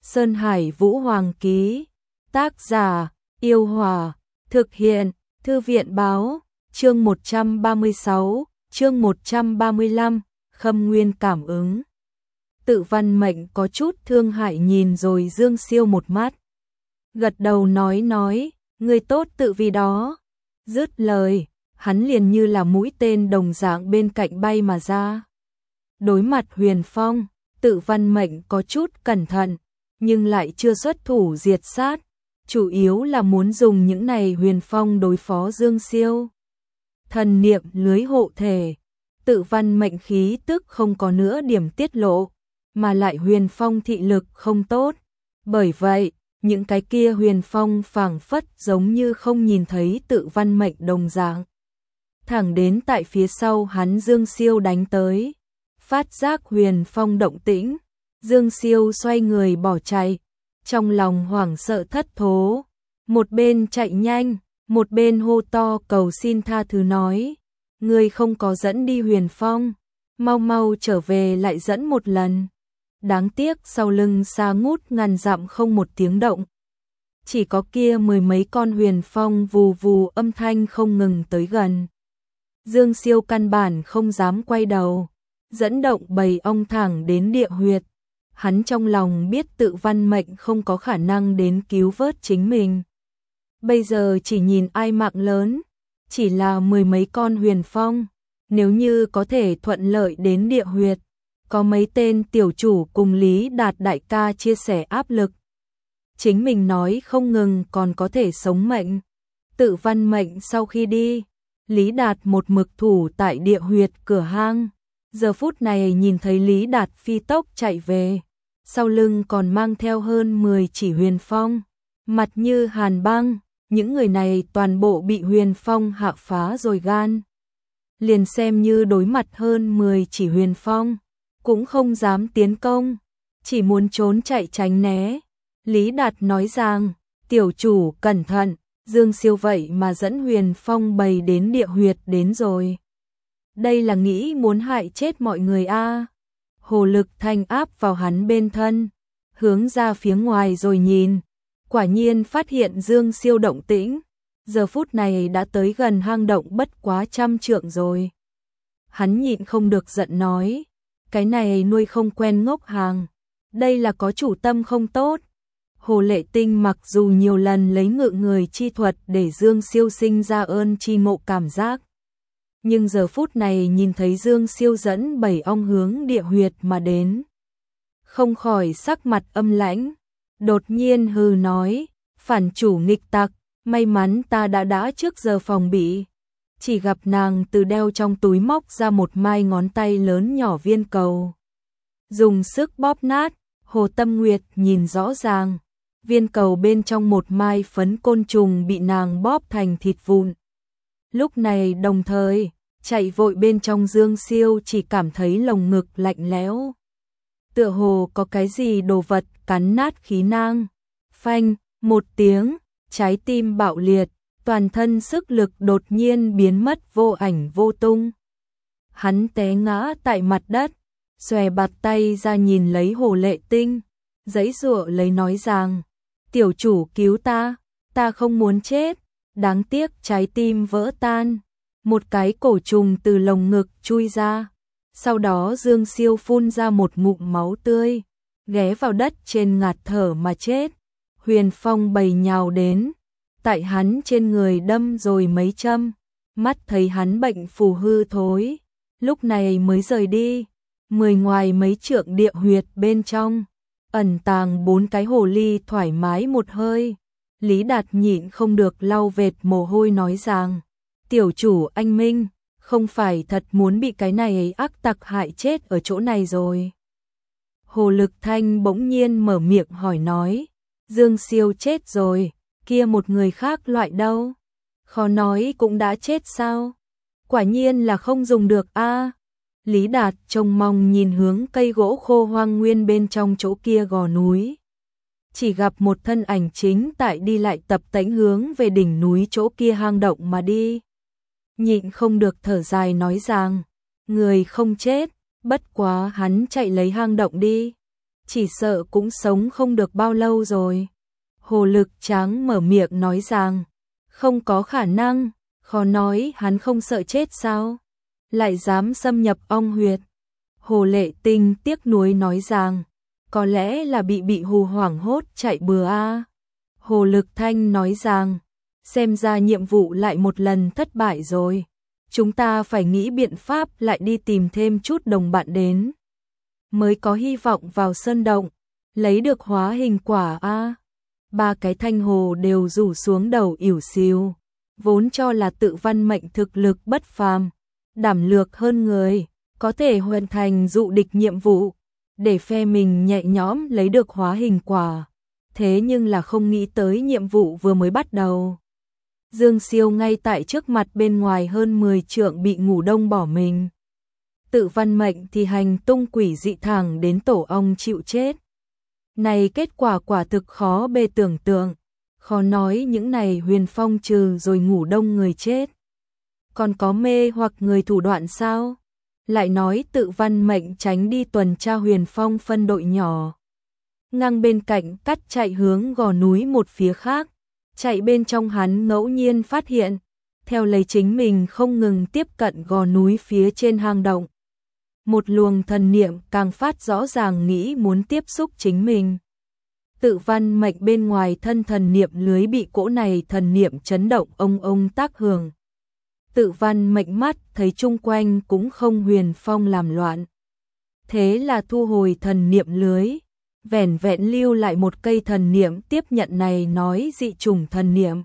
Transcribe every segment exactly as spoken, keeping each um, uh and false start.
Sơn Hải Vũ Hoàng ký. Tác giả, Yêu Hòa. Thực hiện, Thư viện Báo. Chương một trăm ba mươi sáu, chương một trăm ba mươi lăm, Khâm Nguyên cảm ứng. Tự Văn Mệnh có chút thương hại nhìn rồi Dương Siêu một mắt. Gật đầu nói nói, người tốt tự vì đó. Dứt lời, hắn liền như là mũi tên đồng dạng bên cạnh bay mà ra. Đối mặt Huyền Phong, Tự Văn Mệnh có chút cẩn thận, nhưng lại chưa xuất thủ diệt sát, chủ yếu là muốn dùng những này Huyền Phong đối phó Dương Siêu. Thần niệm lưới hộ thể, Tự Văn Mệnh khí tức không có nữa điểm tiết lộ, mà lại Huyền Phong thị lực không tốt, bởi vậy, những cái kia Huyền Phong phảng phất giống như không nhìn thấy Tự Văn Mệnh đồng dạng. Thẳng đến tại phía sau hắn Dương Siêu đánh tới, phát giác Huyền Phong động tĩnh, Dương Siêu xoay người bỏ chạy, trong lòng hoảng sợ thất thố, một bên chạy nhanh, một bên hô to cầu xin tha thứ nói, người không có dẫn đi Huyền Phong, mau mau trở về lại dẫn một lần. Đáng tiếc sau lưng xa ngút ngàn dặm không một tiếng động. Chỉ có kia mười mấy con Huyền Phong vù vù âm thanh không ngừng tới gần. Dương Siêu căn bản không dám quay đầu, dẫn động bầy ong thẳng đến địa huyệt. Hắn trong lòng biết Tự Văn Mệnh không có khả năng đến cứu vớt chính mình. Bây giờ chỉ nhìn ai mạng lớn, chỉ là mười mấy con Huyền Phong, nếu như có thể thuận lợi đến địa huyệt, có mấy tên tiểu chủ cùng Lý Đạt đại ca chia sẻ áp lực. Chính mình nói không ngừng còn có thể sống mệnh. Tự Văn Mệnh sau khi đi, Lý Đạt một mực thủ tại địa huyệt cửa hang. Giờ phút này nhìn thấy Lý Đạt phi tốc chạy về, sau lưng còn mang theo hơn mười chỉ Huyền Phong, mặt như hàn băng, những người này toàn bộ bị Huyền Phong hạ phá rồi gan. Liền xem như đối mặt hơn mười chỉ Huyền Phong, cũng không dám tiến công, chỉ muốn trốn chạy tránh né. Lý Đạt nói rằng, tiểu chủ cẩn thận, Dương Siêu vậy mà dẫn Huyền Phong bầy đến địa huyệt đến rồi. Đây là nghĩ muốn hại chết mọi người a. À. Hồ Lực Thanh áp vào hắn bên thân, hướng ra phía ngoài rồi nhìn, quả nhiên phát hiện Dương Siêu động tĩnh, giờ phút này đã tới gần hang động bất quá trăm trượng rồi. Hắn nhịn không được giận nói, cái này nuôi không quen ngốc hàng, đây là có chủ tâm không tốt. Hồ Lệ Tinh mặc dù nhiều lần lấy ngự người chi thuật để Dương Siêu sinh ra ơn chi ngộ cảm giác, nhưng giờ phút này nhìn thấy Dương Siêu dẫn bảy ong hướng địa huyệt mà đến, không khỏi sắc mặt âm lãnh, đột nhiên hừ nói, phản chủ nghịch tặc, may mắn ta đã đã trước giờ phòng bị. Chỉ gặp nàng từ đeo trong túi móc ra một mai ngón tay lớn nhỏ viên cầu, dùng sức bóp nát. Hồ Tâm Nguyệt nhìn rõ ràng, viên cầu bên trong một mai phấn côn trùng bị nàng bóp thành thịt vụn. Lúc này đồng thời, chạy vội bên trong Dương Siêu chỉ cảm thấy lồng ngực lạnh lẽo. Tựa hồ có cái gì đồ vật cắn nát khí nang. Phanh, một tiếng, trái tim bạo liệt, toàn thân sức lực đột nhiên biến mất vô ảnh vô tung. Hắn té ngã tại mặt đất, xòe bạt tay ra nhìn lấy Hồ Lệ Tinh, giãy giụa lấy nói rằng, tiểu chủ cứu ta, ta không muốn chết. Đáng tiếc trái tim vỡ tan, một cái cổ trùng từ lồng ngực chui ra, sau đó Dương Siêu phun ra một ngụm máu tươi, ghé vào đất trên ngạt thở mà chết. Huyền Phong bầy nhào đến, tại hắn trên người đâm rồi mấy châm, mắt thấy hắn bệnh phù hư thối, lúc này mới rời đi. Mười ngoài mấy trượng địa huyệt bên trong, ẩn tàng bốn cái hồ ly thoải mái một hơi. Lý Đạt nhịn không được lau vệt mồ hôi nói rằng, tiểu chủ anh minh, không phải thật muốn bị cái này ấy ác tặc hại chết ở chỗ này rồi. Hồ Lực Thanh bỗng nhiên mở miệng hỏi nói, Dương Siêu chết rồi, kia một người khác loại đâu? Khó nói cũng đã chết sao? Quả nhiên là không dùng được a. À. Lý Đạt trông mong nhìn hướng cây gỗ khô hoang nguyên bên trong chỗ kia gò núi. Chỉ gặp một thân ảnh chính tại đi lại tập tễnh hướng về đỉnh núi chỗ kia hang động mà đi. Nhịn không được thở dài nói rằng, người không chết, bất quá hắn chạy lấy hang động đi. chỉ sợ cũng sống không được bao lâu rồi. Hồ Lực Tráng mở miệng nói rằng, không có khả năng, khó nói hắn không sợ chết sao, lại dám xâm nhập ong huyệt. Hồ Lệ Tinh tiếc nuối nói rằng, có lẽ là bị bị hù hoảng hốt chạy bừa a. Hồ Lực Thanh nói rằng, xem ra nhiệm vụ lại một lần thất bại rồi. Chúng ta phải nghĩ biện pháp lại đi tìm thêm chút đồng bạn đến. Mới có hy vọng vào sơn động, lấy được hóa hình quả a. Ba cái Thanh Hồ đều rủ xuống đầu ỉu xìu, vốn cho là Tự Văn Mệnh thực lực bất phàm, đảm lược hơn người, có thể hoàn thành dụ địch nhiệm vụ, để phe mình nhẹ nhõm lấy được hóa hình quả. Thế nhưng là không nghĩ tới nhiệm vụ vừa mới bắt đầu. Dương Siêu ngay tại trước mặt bên ngoài hơn mười trượng bị ngủ đông bỏ mình. Tự Văn Mệnh thì hành tung quỷ dị thẳng đến tổ ong chịu chết. Này kết quả quả thực khó bề tưởng tượng, khó nói những này Huyền Phong trừ rồi ngủ đông người chết. Còn có mê hoặc người thủ đoạn sao? Lại nói Tự Văn Mệnh tránh đi tuần tra Huyền Phong phân đội nhỏ. Ngang bên cạnh cắt chạy hướng gò núi một phía khác, chạy bên trong hắn ngẫu nhiên phát hiện, theo lấy chính mình không ngừng tiếp cận gò núi phía trên hang động. Một luồng thần niệm càng phát rõ ràng nghĩ muốn tiếp xúc chính mình. Tự Văn Mệnh bên ngoài thân thần niệm lưới bị cỗ này thần niệm chấn động ông ông tác hưởng. Tự Văn Mệnh mắt thấy chung quanh cũng không Huyền Phong làm loạn. Thế là thu hồi thần niệm lưới, vẻn vẹn lưu lại một cây thần niệm tiếp nhận này nói dị chủng thần niệm.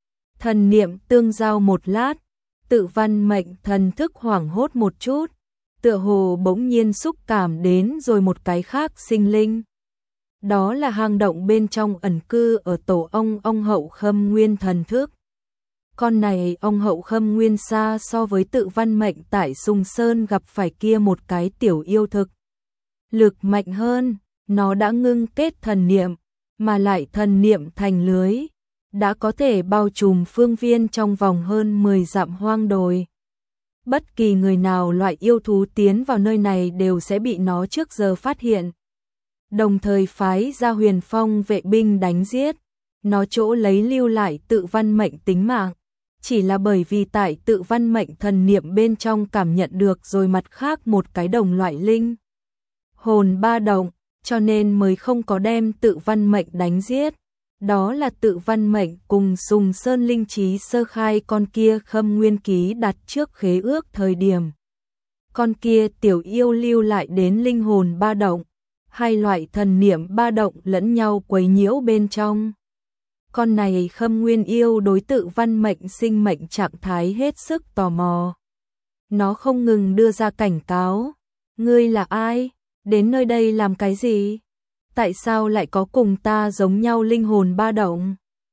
Thần niệm tương giao một lát, Tự Văn Mệnh thần thức hoảng hốt một chút, tựa hồ bỗng nhiên xúc cảm đến rồi một cái khác sinh linh. Đó là hang động bên trong ẩn cư ở tổ ong ong hậu khâm nguyên thần thức. Con này ong hậu khâm nguyên xa so với Tự Văn Mệnh tại Sùng Sơn gặp phải kia một cái tiểu yêu thực. Lực mạnh hơn, nó đã ngưng kết thần niệm, mà lại thần niệm thành lưới, đã có thể bao trùm phương viên trong vòng hơn mười dặm hoang đồi. Bất kỳ người nào loại yêu thú tiến vào nơi này đều sẽ bị nó trước giờ phát hiện. Đồng thời phái ra Huyền Phong vệ binh đánh giết, nó chỗ lấy lưu lại Tự Văn Mệnh tính mạng. Chỉ là bởi vì tại Tự Văn Mệnh thần niệm bên trong cảm nhận được rồi mặt khác một cái đồng loại linh hồn ba động, cho nên mới không có đem Tự Văn Mệnh đánh giết. Đó là Tự Văn Mệnh cùng Sùng Sơn linh trí sơ khai con kia Khâm Nguyên Ký đặt trước khế ước thời điểm. Con kia tiểu yêu lưu lại đến linh hồn ba động, hai loại thần niệm ba động lẫn nhau quấy nhiễu bên trong. Con này Khâm Nguyên yêu đối Tự Văn Mệnh sinh mệnh trạng thái hết sức tò mò. Nó không ngừng đưa ra cảnh cáo. Ngươi là ai? Đến nơi đây làm cái gì? Tại sao lại có cùng ta giống nhau linh hồn ba động?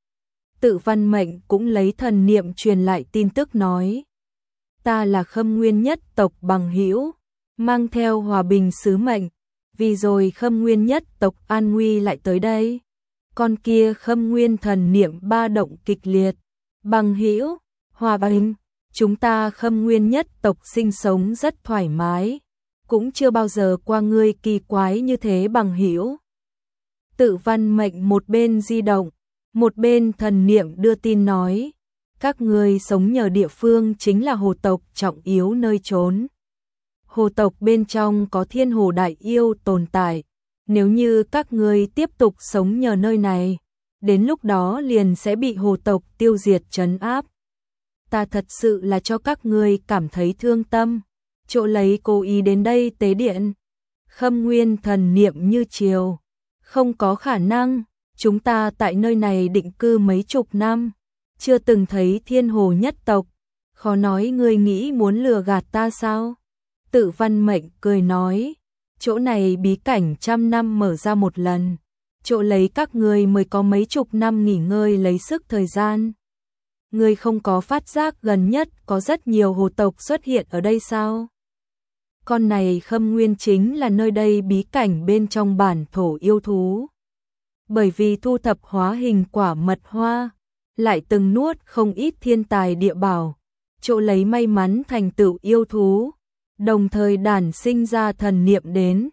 Tự Văn Mệnh cũng lấy thần niệm truyền lại tin tức nói. Ta là Khâm Nguyên nhất tộc bằng hữu, mang theo hòa bình sứ mệnh. Vì rồi Khâm Nguyên nhất tộc an nguy lại tới đây. Con kia Khâm Nguyên thần niệm ba động kịch liệt. Bằng hữu, hòa bình, chúng ta Khâm Nguyên nhất tộc sinh sống rất thoải mái. Cũng chưa bao giờ qua ngươi kỳ quái như thế bằng hữu. Tự Văn Mệnh một bên di động, một bên thần niệm đưa tin nói. Các ngươi sống nhờ địa phương chính là hồ tộc trọng yếu nơi trốn. Hồ tộc bên trong có thiên hồ đại yêu tồn tại. Nếu như các ngươi tiếp tục sống nhờ nơi này, đến lúc đó liền sẽ bị hồ tộc tiêu diệt trấn áp. Ta thật sự là cho các ngươi cảm thấy thương tâm. Chỗ lấy cố ý đến đây tế điện. Khâm Nguyên thần niệm như chiều. Không có khả năng, chúng ta tại nơi này định cư mấy chục năm, chưa từng thấy thiên hồ nhất tộc. Khó nói ngươi nghĩ muốn lừa gạt ta sao? Tự Văn Mệnh cười nói. Chỗ này bí cảnh trăm năm mở ra một lần, chỗ lấy các ngươi mới có mấy chục năm nghỉ ngơi lấy sức thời gian. Ngươi không có phát giác gần nhất có rất nhiều hồ tộc xuất hiện ở đây sao? Con này Khâm Nguyên chính là nơi đây bí cảnh bên trong bản thổ yêu thú. Bởi vì thu thập hóa hình quả mật hoa, lại từng nuốt không ít thiên tài địa bảo, chỗ lấy may mắn thành tựu yêu thú. Đồng thời đản sinh ra thần niệm đến,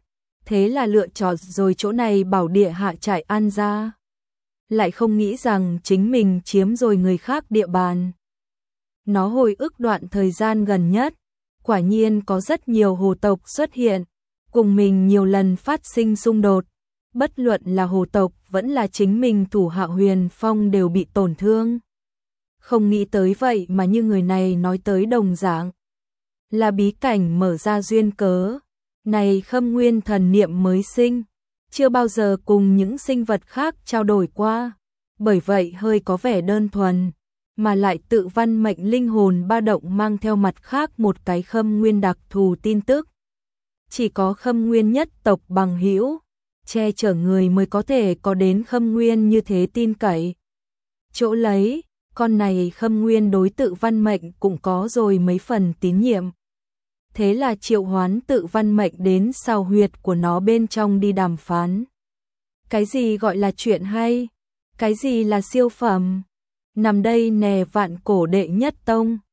thế là lựa chọn rồi chỗ này bảo địa hạ trại an ra. Lại không nghĩ rằng chính mình chiếm rồi người khác địa bàn. Nó hồi ức đoạn thời gian gần nhất, quả nhiên có rất nhiều hồ tộc xuất hiện, cùng mình nhiều lần phát sinh xung đột, bất luận là hồ tộc vẫn là chính mình thủ hạ Huyền Phong đều bị tổn thương. Không nghĩ tới vậy mà như người này nói tới đồng dạng, là bí cảnh mở ra duyên cớ, này Khâm Nguyên thần niệm mới sinh, chưa bao giờ cùng những sinh vật khác trao đổi qua, bởi vậy hơi có vẻ đơn thuần, mà lại tự văn mệnh linh hồn ba động mang theo mặt khác một cái Khâm Nguyên đặc thù tin tức. Chỉ có Khâm Nguyên nhất tộc bằng hữu, che chở người mới có thể có đến Khâm Nguyên như thế tin cậy. Chỗ lấy, con này Khâm Nguyên đối tự văn mệnh cũng có rồi mấy phần tín nhiệm. Thế là triệu hoán tự văn mệnh đến sao huyệt của nó bên trong đi đàm phán. Cái gì gọi là chuyện hay? Cái gì là siêu phẩm? Nằm đây nè vạn cổ đệ nhất tông.